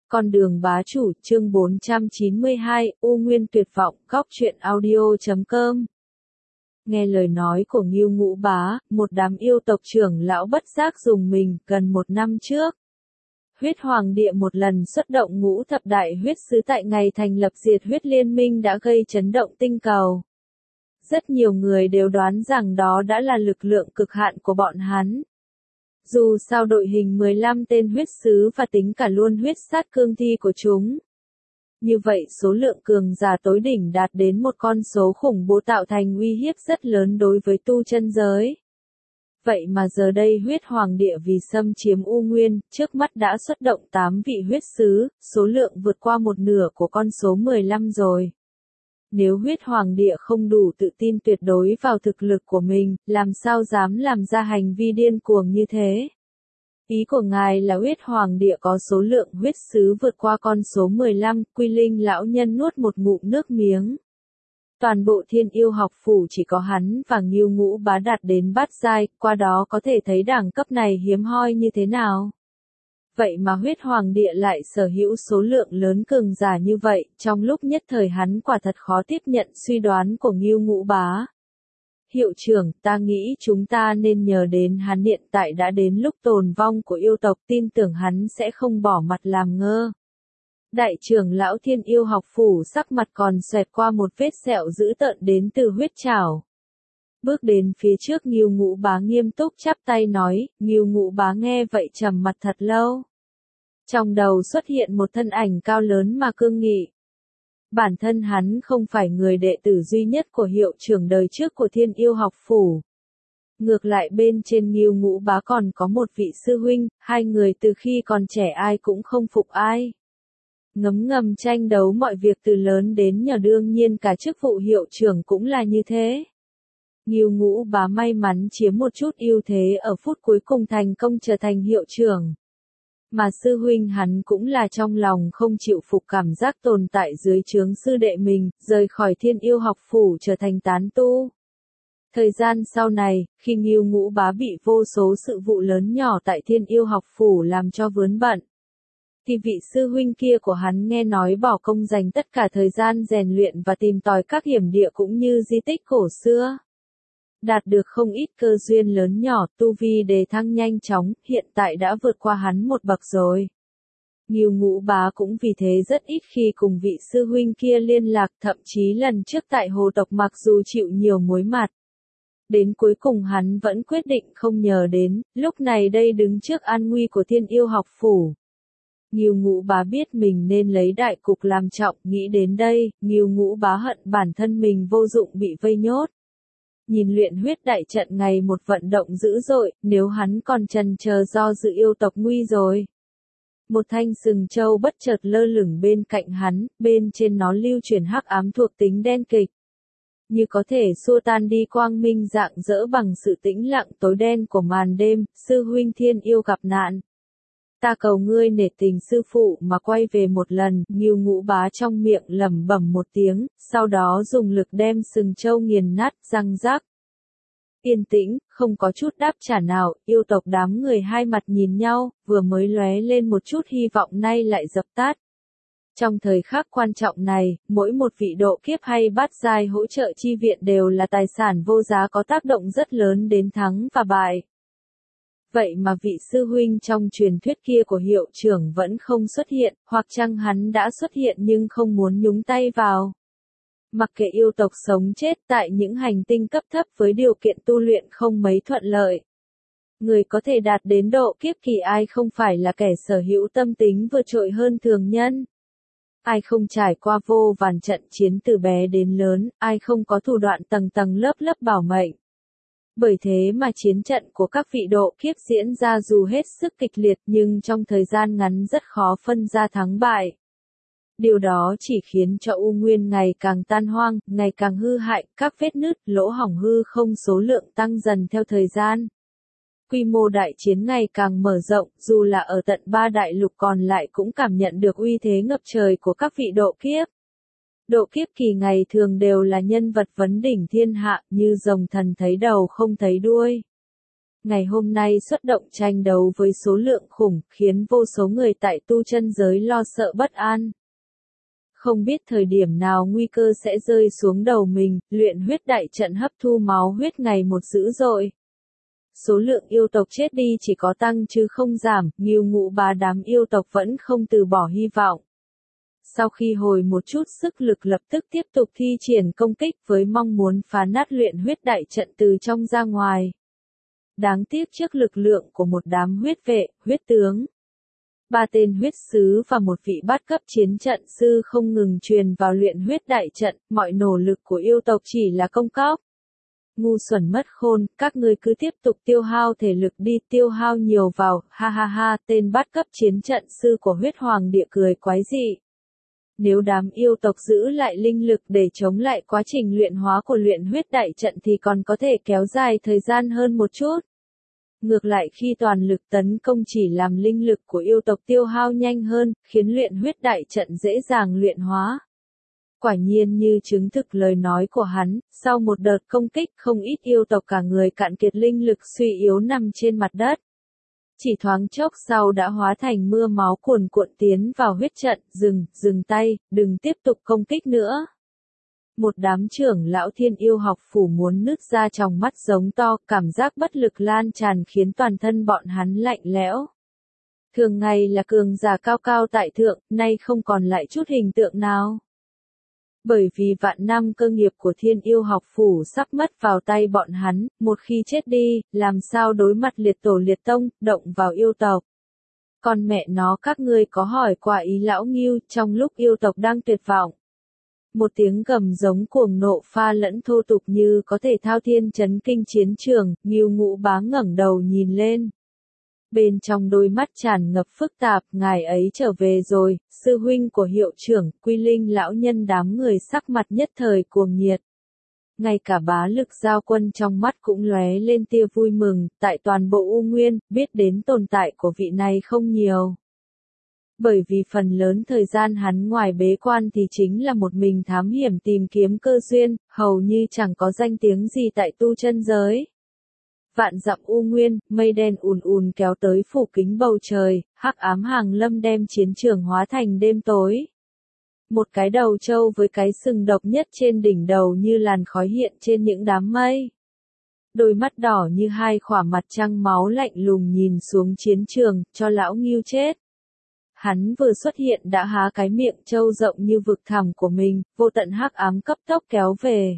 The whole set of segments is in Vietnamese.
Con đường bá chủ, chương 492, U Nguyên tuyệt vọng, góc truyện audio.com. Nghe lời nói của Ngưu Ngũ Bá, một đám yêu tộc trưởng lão bất giác dùng mình, gần một năm trước. Huyết Hoàng Địa một lần xuất động ngũ thập đại huyết sứ tại ngày thành lập diệt huyết liên minh đã gây chấn động tinh cầu. Rất nhiều người đều đoán rằng đó đã là lực lượng cực hạn của bọn hắn. Dù sao đội hình 15 tên huyết sứ và tính cả luôn huyết sát cương thi của chúng. Như vậy số lượng cường giả tối đỉnh đạt đến một con số khủng bố tạo thành uy hiếp rất lớn đối với tu chân giới. Vậy mà giờ đây huyết hoàng địa vì xâm chiếm U Nguyên, trước mắt đã xuất động 8 vị huyết sứ, số lượng vượt qua một nửa của con số 15 rồi. Nếu huyết hoàng địa không đủ tự tin tuyệt đối vào thực lực của mình, làm sao dám làm ra hành vi điên cuồng như thế? Ý của ngài là huyết hoàng địa có số lượng huyết sứ vượt qua con số 15, Quy Linh lão nhân nuốt một ngụm nước miếng. Toàn bộ Thiên Yêu học phủ chỉ có hắn và Ngưu Ngũ Bá đạt đến bát giai, qua đó có thể thấy đẳng cấp này hiếm hoi như thế nào. Vậy mà huyết hoàng địa lại sở hữu số lượng lớn cường giả như vậy, trong lúc nhất thời hắn quả thật khó tiếp nhận suy đoán của Ngưu Ngũ Bá. Hiệu trưởng, ta nghĩ chúng ta nên nhờ đến hắn, hiện tại đã đến lúc tồn vong của yêu tộc, tin tưởng hắn sẽ không bỏ mặt làm ngơ. Đại trưởng lão Thiên Yêu học phủ sắc mặt còn xoẹt qua một vết sẹo dữ tợn đến từ huyết trảo. Bước đến phía trước Ngưu Ngũ Bá nghiêm túc chắp tay nói, Ngưu Ngũ Bá nghe vậy trầm mặt thật lâu. Trong đầu xuất hiện một thân ảnh cao lớn mà cương nghị. Bản thân hắn không phải người đệ tử duy nhất của hiệu trưởng đời trước của Thiên Yêu học phủ. Ngược lại bên trên Ngưu Ngũ Bá còn có một vị sư huynh, hai người từ khi còn trẻ ai cũng không phục ai. Ngấm ngầm tranh đấu mọi việc từ lớn đến nhỏ, đương nhiên cả chức vụ hiệu trưởng cũng là như thế. Ngưu Ngũ Bá may mắn chiếm một chút ưu thế ở phút cuối cùng thành công trở thành hiệu trưởng. Mà sư huynh hắn cũng là trong lòng không chịu phục cảm giác tồn tại dưới trướng sư đệ mình, rời khỏi Thiên Yêu học phủ trở thành tán tu. Thời gian sau này, khi Ngưu Ngũ Bá bị vô số sự vụ lớn nhỏ tại Thiên Yêu học phủ làm cho vướng bận, thì vị sư huynh kia của hắn nghe nói bỏ công dành tất cả thời gian rèn luyện và tìm tòi các hiểm địa cũng như di tích cổ xưa. Đạt được không ít cơ duyên lớn nhỏ, tu vi đề thăng nhanh chóng, hiện tại đã vượt qua hắn một bậc rồi. Ngưu Ngũ Bá cũng vì thế rất ít khi cùng vị sư huynh kia liên lạc, thậm chí lần trước tại hồ tộc mặc dù chịu nhiều mối mặt. Đến cuối cùng hắn vẫn quyết định không nhờ đến, lúc này đây đứng trước an nguy của Thiên Yêu học phủ. Ngưu Ngũ Bá biết mình nên lấy đại cục làm trọng, nghĩ đến đây, Ngưu Ngũ Bá hận bản thân mình vô dụng bị vây nhốt. Nhìn luyện huyết đại trận ngày một vận động dữ dội, nếu hắn còn chần chờ do dự yêu tộc nguy rồi. Một thanh sừng trâu bất chợt lơ lửng bên cạnh hắn, bên trên nó lưu chuyển hắc ám thuộc tính đen kịch. Như có thể xua tan đi quang minh rạng rỡ bằng sự tĩnh lặng tối đen của màn đêm, sư huynh Thiên Yêu gặp nạn. Ta cầu ngươi nể tình sư phụ mà quay về một lần, Ngưu Ngũ Bá trong miệng lẩm bẩm một tiếng, sau đó dùng lực đem sừng trâu nghiền nát, răng rác. Yên tĩnh, không có chút đáp trả nào, yêu tộc đám người hai mặt nhìn nhau, vừa mới lóe lên một chút hy vọng nay lại dập tắt. Trong thời khắc quan trọng này, mỗi một vị độ kiếp hay bát giai hỗ trợ chi viện đều là tài sản vô giá có tác động rất lớn đến thắng và bại. Vậy mà vị sư huynh trong truyền thuyết kia của hiệu trưởng vẫn không xuất hiện, hoặc chăng hắn đã xuất hiện nhưng không muốn nhúng tay vào. Mặc kệ yêu tộc sống chết tại những hành tinh cấp thấp với điều kiện tu luyện không mấy thuận lợi. Người có thể đạt đến độ kiếp kỳ ai không phải là kẻ sở hữu tâm tính vượt trội hơn thường nhân. Ai không trải qua vô vàn trận chiến từ bé đến lớn, ai không có thủ đoạn tầng tầng lớp lớp bảo mệnh. Bởi thế mà chiến trận của các vị độ kiếp diễn ra dù hết sức kịch liệt nhưng trong thời gian ngắn rất khó phân ra thắng bại. Điều đó chỉ khiến cho U Nguyên ngày càng tan hoang, ngày càng hư hại, các vết nứt, lỗ hổng hư không số lượng tăng dần theo thời gian. Quy mô đại chiến ngày càng mở rộng, dù là ở tận 3 đại lục còn lại cũng cảm nhận được uy thế ngập trời của các vị độ kiếp. Độ kiếp kỳ ngày thường đều là nhân vật vấn đỉnh thiên hạ, như rồng thần thấy đầu không thấy đuôi. Ngày hôm nay xuất động tranh đấu với số lượng khủng, khiến vô số người tại tu chân giới lo sợ bất an. Không biết thời điểm nào nguy cơ sẽ rơi xuống đầu mình, luyện huyết đại trận hấp thu máu huyết ngày một dữ dội. Số lượng yêu tộc chết đi chỉ có tăng chứ không giảm, Ngưu Ngũ Bá đám yêu tộc vẫn không từ bỏ hy vọng. Sau khi hồi một chút sức lực lập tức tiếp tục thi triển công kích với mong muốn phá nát luyện huyết đại trận từ trong ra ngoài. Đáng tiếc trước lực lượng của một đám huyết vệ, huyết tướng. 3 tên huyết sứ và một vị bát cấp chiến trận sư không ngừng truyền vào luyện huyết đại trận, mọi nỗ lực của yêu tộc chỉ là công cốc. Ngu xuẩn mất khôn, các ngươi cứ tiếp tục tiêu hao thể lực đi, tiêu hao nhiều vào, ha ha ha, tên bát cấp chiến trận sư của huyết hoàng địa cười quái dị. Nếu đám yêu tộc giữ lại linh lực để chống lại quá trình luyện hóa của luyện huyết đại trận thì còn có thể kéo dài thời gian hơn một chút. Ngược lại khi toàn lực tấn công chỉ làm linh lực của yêu tộc tiêu hao nhanh hơn, khiến luyện huyết đại trận dễ dàng luyện hóa. Quả nhiên như chứng thực lời nói của hắn, sau một đợt công kích không ít yêu tộc cả người cạn kiệt linh lực suy yếu nằm trên mặt đất. Chỉ thoáng chốc sau đã hóa thành mưa máu cuồn cuộn tiến vào huyết trận, dừng tay, đừng tiếp tục công kích nữa. Một đám trưởng lão thiên yêu học phủ muốn nứt ra trong mắt giống to, cảm giác bất lực lan tràn khiến toàn thân bọn hắn lạnh lẽo. Thường ngày là cường giả cao cao tại thượng, nay không còn lại chút hình tượng nào. Bởi vì vạn năm cơ nghiệp của thiên yêu học phủ sắp mất vào tay bọn hắn, một khi chết đi, làm sao đối mặt liệt tổ liệt tông, động vào yêu tộc. Còn mẹ nó các ngươi có hỏi qua ý lão Ngưu trong lúc yêu tộc đang tuyệt vọng. Một tiếng gầm giống cuồng nộ pha lẫn thô tục như có thể thao thiên chấn kinh chiến trường, Ngưu Ngũ Bá ngẩng đầu nhìn lên. Bên trong đôi mắt tràn ngập phức tạp, ngài ấy trở về rồi, sư huynh của hiệu trưởng, Quy Linh lão nhân đám người sắc mặt nhất thời cuồng nhiệt. Ngay cả bá lực giao quân trong mắt cũng lóe lên tia vui mừng, tại toàn bộ U Nguyên, biết đến tồn tại của vị này không nhiều. Bởi vì phần lớn thời gian hắn ngoài bế quan thì chính là một mình thám hiểm tìm kiếm cơ duyên, hầu như chẳng có danh tiếng gì tại tu chân giới. Vạn dặm U Nguyên, mây đen ùn ùn kéo tới phủ kính bầu trời, hắc ám hàng lâm đem chiến trường hóa thành đêm tối. Một cái đầu trâu với cái sừng độc nhất trên đỉnh đầu như làn khói hiện trên những đám mây. Đôi mắt đỏ như hai khỏa mặt trăng máu lạnh lùng nhìn xuống chiến trường, cho lão Ngưu chết. Hắn vừa xuất hiện đã há cái miệng trâu rộng như vực thẳm của mình, vô tận hắc ám cấp tốc kéo về.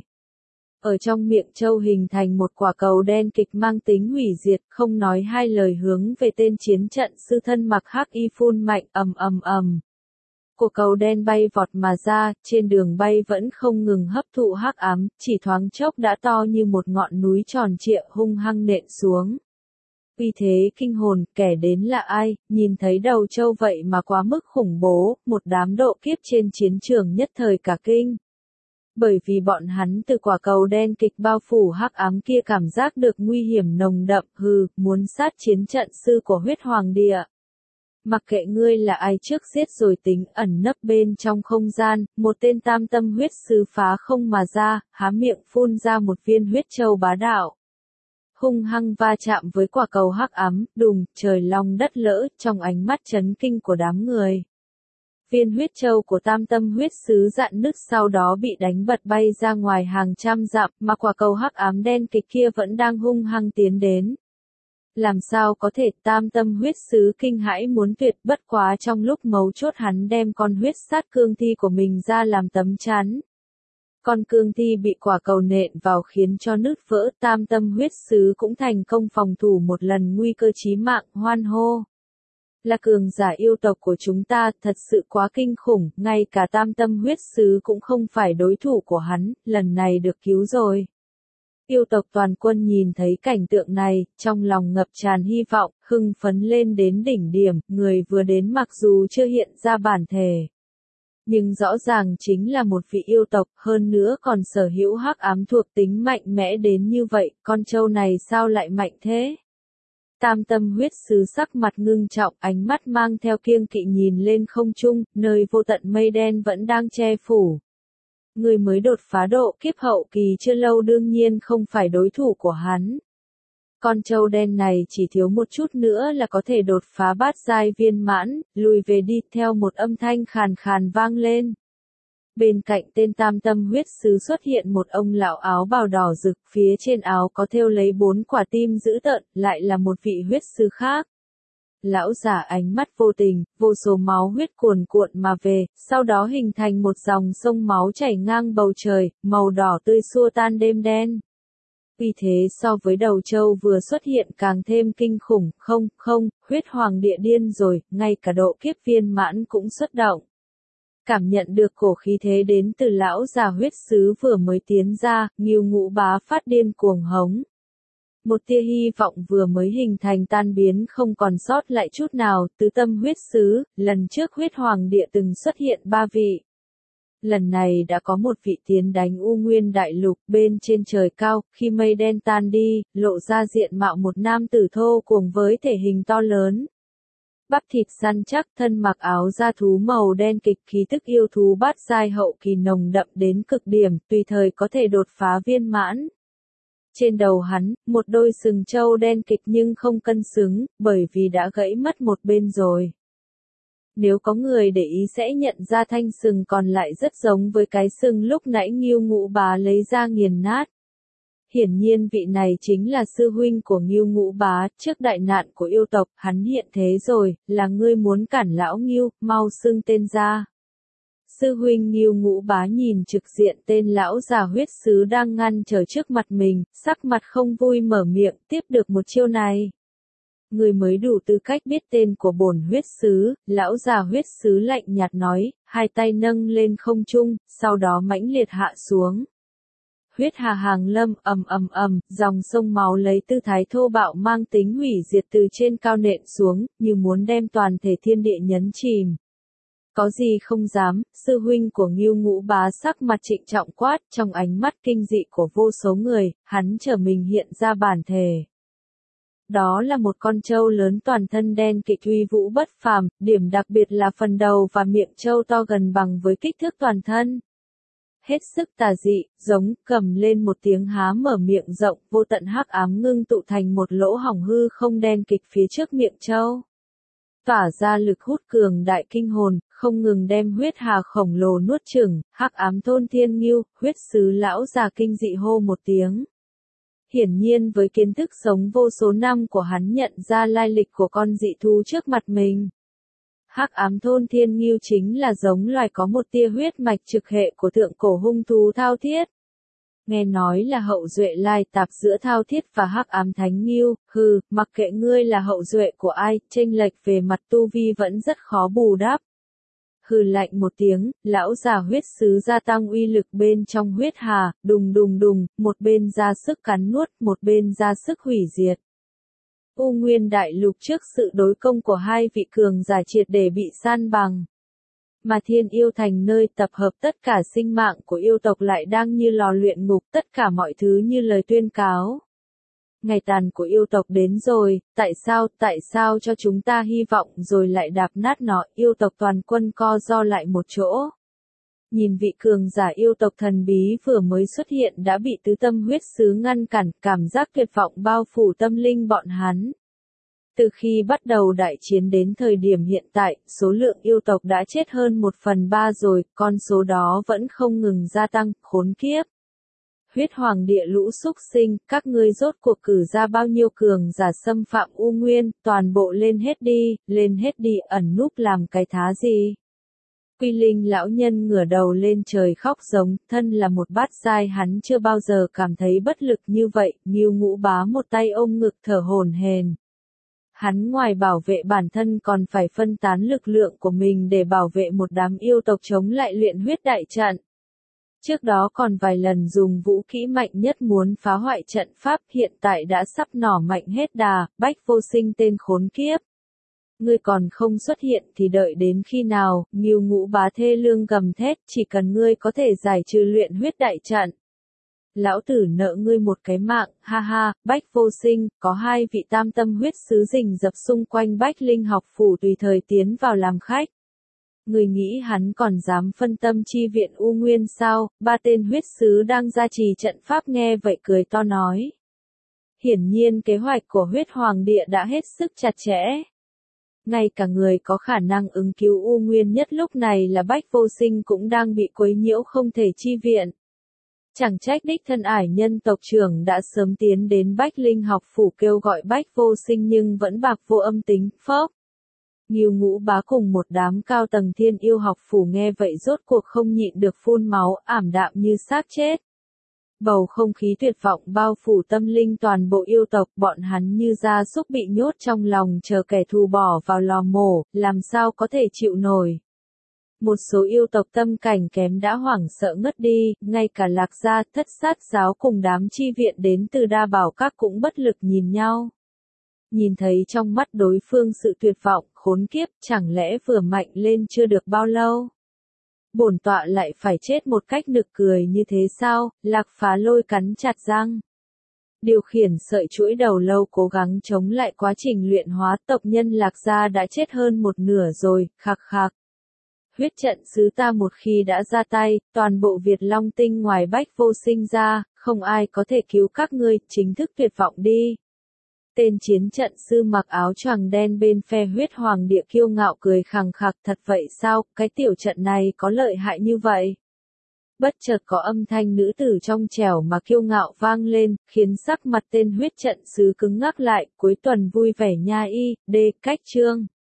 Ở trong miệng trâu hình thành một quả cầu đen kịch mang tính hủy diệt, không nói hai lời hướng về tên chiến trận sư thân mặc hắc y phun mạnh, ầm. Của cầu đen bay vọt mà ra, trên đường bay vẫn không ngừng hấp thụ hắc ám, chỉ thoáng chốc đã to như một ngọn núi tròn trịa hung hăng nện xuống. Uy thế kinh hồn, kẻ đến là ai, nhìn thấy đầu trâu vậy mà quá mức khủng bố, một đám độ kiếp trên chiến trường nhất thời cả kinh. Bởi vì bọn hắn từ quả cầu đen kịch bao phủ hắc ám kia cảm giác được nguy hiểm nồng đậm, muốn sát chiến trận sư của huyết hoàng địa. Mặc kệ ngươi là ai trước giết rồi tính, ẩn nấp bên trong không gian, một tên tam tâm huyết sứ phá không mà ra, há miệng phun ra một viên huyết châu bá đạo. Hung hăng va chạm với quả cầu hắc ám, đùng, trời long đất lỡ, trong ánh mắt chấn kinh của đám người. Viên huyết châu của tam tâm huyết sứ dạn nứt sau đó bị đánh bật bay ra ngoài hàng trăm dặm, mà quả cầu hắc ám đen kịch kia vẫn đang hung hăng tiến đến. Làm sao có thể, tam tâm huyết sứ kinh hãi muốn tuyệt, bất quá trong lúc mấu chốt hắn đem con huyết sát cương thi của mình ra làm tấm chắn. Con cương thi bị quả cầu nện vào khiến cho nứt vỡ, tam tâm huyết sứ cũng thành công phòng thủ một lần nguy cơ chí mạng, hoan hô. Là cường giả yêu tộc của chúng ta, thật sự quá kinh khủng, ngay cả tam tâm huyết sứ cũng không phải đối thủ của hắn, lần này được cứu rồi. Yêu tộc toàn quân nhìn thấy cảnh tượng này, trong lòng ngập tràn hy vọng, hưng phấn lên đến đỉnh điểm, người vừa đến mặc dù chưa hiện ra bản thể. Nhưng rõ ràng chính là một vị yêu tộc, hơn nữa còn sở hữu hắc ám thuộc tính mạnh mẽ đến như vậy, con trâu này sao lại mạnh thế? Tam tâm huyết sứ sắc mặt ngưng trọng, ánh mắt mang theo kiêng kỵ nhìn lên không trung, nơi vô tận mây đen vẫn đang che phủ. Người mới đột phá độ kiếp hậu kỳ chưa lâu đương nhiên không phải đối thủ của hắn. Con trâu đen này chỉ thiếu một chút nữa là có thể đột phá bát giai viên mãn, lùi về đi theo một âm thanh khàn khàn vang lên. Bên cạnh tên tam tâm huyết sứ xuất hiện một ông lão áo bào đỏ rực, phía trên áo có thêu lấy 4 quả tim dữ tợn, lại là một vị huyết sứ khác. Lão giả ánh mắt vô tình, vô số máu huyết cuồn cuộn mà về, sau đó hình thành một dòng sông máu chảy ngang bầu trời, màu đỏ tươi xua tan đêm đen. Vì thế so với đầu trâu vừa xuất hiện càng thêm kinh khủng, không, huyết hoàng địa điên rồi, ngay cả độ kiếp viên mãn cũng xuất động. Cảm nhận được cổ khí thế đến từ lão già huyết sứ vừa mới tiến ra, Ngưu Ngũ Bá phát điên cuồng hống. Một tia hy vọng vừa mới hình thành tan biến không còn sót lại chút nào, tứ tâm huyết sứ, lần trước huyết hoàng địa từng xuất hiện 3 vị. Lần này đã có một vị tiến đánh U Nguyên Đại Lục bên trên trời cao, khi mây đen tan đi, lộ ra diện mạo một nam tử thô cuồng với thể hình to lớn. Bắp thịt săn chắc, thân mặc áo da thú màu đen kịch, khí tức yêu thú bát giai hậu kỳ nồng đậm đến cực điểm, tùy thời có thể đột phá viên mãn. Trên đầu hắn, một đôi sừng trâu đen kịch nhưng không cân xứng, bởi vì đã gãy mất một bên rồi. Nếu có người để ý sẽ nhận ra thanh sừng còn lại rất giống với cái sừng lúc nãy Ngưu Ngũ Bá lấy ra nghiền nát. Hiển nhiên vị này chính là sư huynh của Ngưu Ngũ Bá, trước đại nạn của yêu tộc, hắn hiện thế rồi, là ngươi muốn cản lão Ngưu, mau xưng tên ra. Sư huynh Ngưu Ngũ Bá nhìn trực diện tên lão già huyết sứ đang ngăn trở trước mặt mình, sắc mặt không vui mở miệng, tiếp được một chiêu này. Người mới đủ tư cách biết tên của bổn huyết sứ, lão già huyết sứ lạnh nhạt nói, hai tay nâng lên không trung, sau đó mãnh liệt hạ xuống. Huyết hà hàng lâm, dòng sông máu lấy tư thái thô bạo mang tính hủy diệt từ trên cao nện xuống, như muốn đem toàn thể thiên địa nhấn chìm. Có gì không dám, sư huynh của Ngưu Ngũ Bá sắc mặt trịnh trọng quát, trong ánh mắt kinh dị của vô số người, hắn trở mình hiện ra bản thể. Đó là một con trâu lớn toàn thân đen kịt uy vũ bất phàm, điểm đặc biệt là phần đầu và miệng trâu to gần bằng với kích thước toàn thân. Hết sức tà dị, giống, cầm lên một tiếng há mở miệng rộng, vô tận hắc ám ngưng tụ thành một lỗ hổng hư không đen kịch phía trước miệng trâu. Tỏa ra lực hút cường đại kinh hồn, không ngừng đem huyết hà khổng lồ nuốt chửng, hắc ám thôn thiên ngưu, huyết sứ lão già kinh dị hô một tiếng. Hiển nhiên với kiến thức sống vô số năm của hắn nhận ra lai lịch của con dị thú trước mặt mình. Hắc ám thôn thiên ngưu chính là giống loài có một tia huyết mạch trực hệ của thượng cổ hung thú Thao Thiết. Nghe nói là hậu duệ lai tạp giữa Thao Thiết và hắc ám thánh ngưu, mặc kệ ngươi là hậu duệ của ai, chênh lệch về mặt tu vi vẫn rất khó bù đắp. Hừ lạnh một tiếng, lão già huyết sứ gia tăng uy lực bên trong huyết hà, đùng, một bên ra sức cắn nuốt, một bên ra sức hủy diệt. U Nguyên Đại Lục trước sự đối công của hai vị cường giả triệt để bị san bằng. Mà Thiên Yêu Thành nơi tập hợp tất cả sinh mạng của yêu tộc lại đang như lò luyện ngục, tất cả mọi thứ như lời tuyên cáo. Ngày tàn của yêu tộc đến rồi, tại sao cho chúng ta hy vọng rồi lại đạp nát nó, yêu tộc toàn quân co ro lại một chỗ. Nhìn vị cường giả yêu tộc thần bí vừa mới xuất hiện đã bị tứ tâm huyết sứ ngăn cản, cảm giác tuyệt vọng bao phủ tâm linh bọn hắn. Từ khi bắt đầu đại chiến đến thời điểm hiện tại, số lượng yêu tộc đã chết hơn 1/3 rồi, con số đó vẫn không ngừng gia tăng, khốn kiếp. Huyết hoàng địa lũ súc sinh, các ngươi rốt cuộc cử ra bao nhiêu cường giả xâm phạm U Nguyên, toàn bộ lên hết đi, ẩn núp làm cái thá gì. Quy Linh lão nhân ngửa đầu lên trời khóc giống, thân là một bát giai hắn chưa bao giờ cảm thấy bất lực như vậy, Ngưu Ngũ Bá một tay ôm ngực thở hổn hển. Hắn ngoài bảo vệ bản thân còn phải phân tán lực lượng của mình để bảo vệ một đám yêu tộc chống lại luyện huyết đại trận. Trước đó còn vài lần dùng vũ kỹ mạnh nhất muốn phá hoại trận pháp, hiện tại đã sắp nỏ mạnh hết đà, Bách Vô Sinh tên khốn kiếp. Ngươi còn không xuất hiện thì đợi đến khi nào, Ngưu Ngũ Bá thê lương gầm thét, chỉ cần ngươi có thể giải trừ luyện huyết đại trận. Lão tử nợ ngươi một cái mạng, ha ha, Bách Vô Sinh, có hai vị tam tâm huyết sứ rình rập xung quanh Bách Linh học phủ tùy thời tiến vào làm khách. Người nghĩ hắn còn dám phân tâm chi viện U Nguyên sao, ba tên huyết sứ đang gia trì trận pháp nghe vậy cười to nói. Hiển nhiên kế hoạch của huyết hoàng địa đã hết sức chặt chẽ. Ngay cả người có khả năng ứng cứu U Nguyên nhất lúc này là Bách Vô Sinh cũng đang bị quấy nhiễu không thể chi viện. Chẳng trách đích thân ải nhân tộc trưởng đã sớm tiến đến Bách Linh học phủ kêu gọi Bách Vô Sinh nhưng vẫn bạc vô âm tính, phốc. Ngưu Ngũ Bá cùng một đám cao tầng Thiên Yêu học phủ nghe vậy rốt cuộc không nhịn được phun máu, ảm đạm như xác chết. Bầu không khí tuyệt vọng bao phủ tâm linh toàn bộ yêu tộc, bọn hắn như gia súc bị nhốt trong lòng chờ kẻ thù bỏ vào lò mổ, làm sao có thể chịu nổi. Một số yêu tộc tâm cảnh kém đã hoảng sợ ngất đi, ngay cả Lạc Gia, Thất Sát giáo cùng đám chi viện đến từ Đa Bảo Các cũng bất lực nhìn nhau. Nhìn thấy trong mắt đối phương sự tuyệt vọng, khốn kiếp, chẳng lẽ vừa mạnh lên chưa được bao lâu. Bổn tọa lại phải chết một cách nực cười như thế sao? Lạc Phá Lôi cắn chặt răng. Điều khiển sợi chuỗi đầu lâu cố gắng chống lại quá trình luyện hóa tộc nhân Lạc Gia đã chết hơn một nửa rồi, khạc khạc. Huyết trận sứ ta một khi đã ra tay, toàn bộ Việt Long Tinh ngoài Bách Vô Sinh ra, không ai có thể cứu các ngươi, chính thức tuyệt vọng đi. Tên chiến trận sư mặc áo choàng đen bên phe huyết hoàng địa kiêu ngạo cười khằng khặc, thật vậy sao, cái tiểu trận này có lợi hại như vậy? Bất chợt có âm thanh nữ tử trong trẻo mà kiêu ngạo vang lên, khiến sắc mặt tên huyết trận sứ cứng ngắc lại, cuối tuần vui vẻ nha y, cách chương.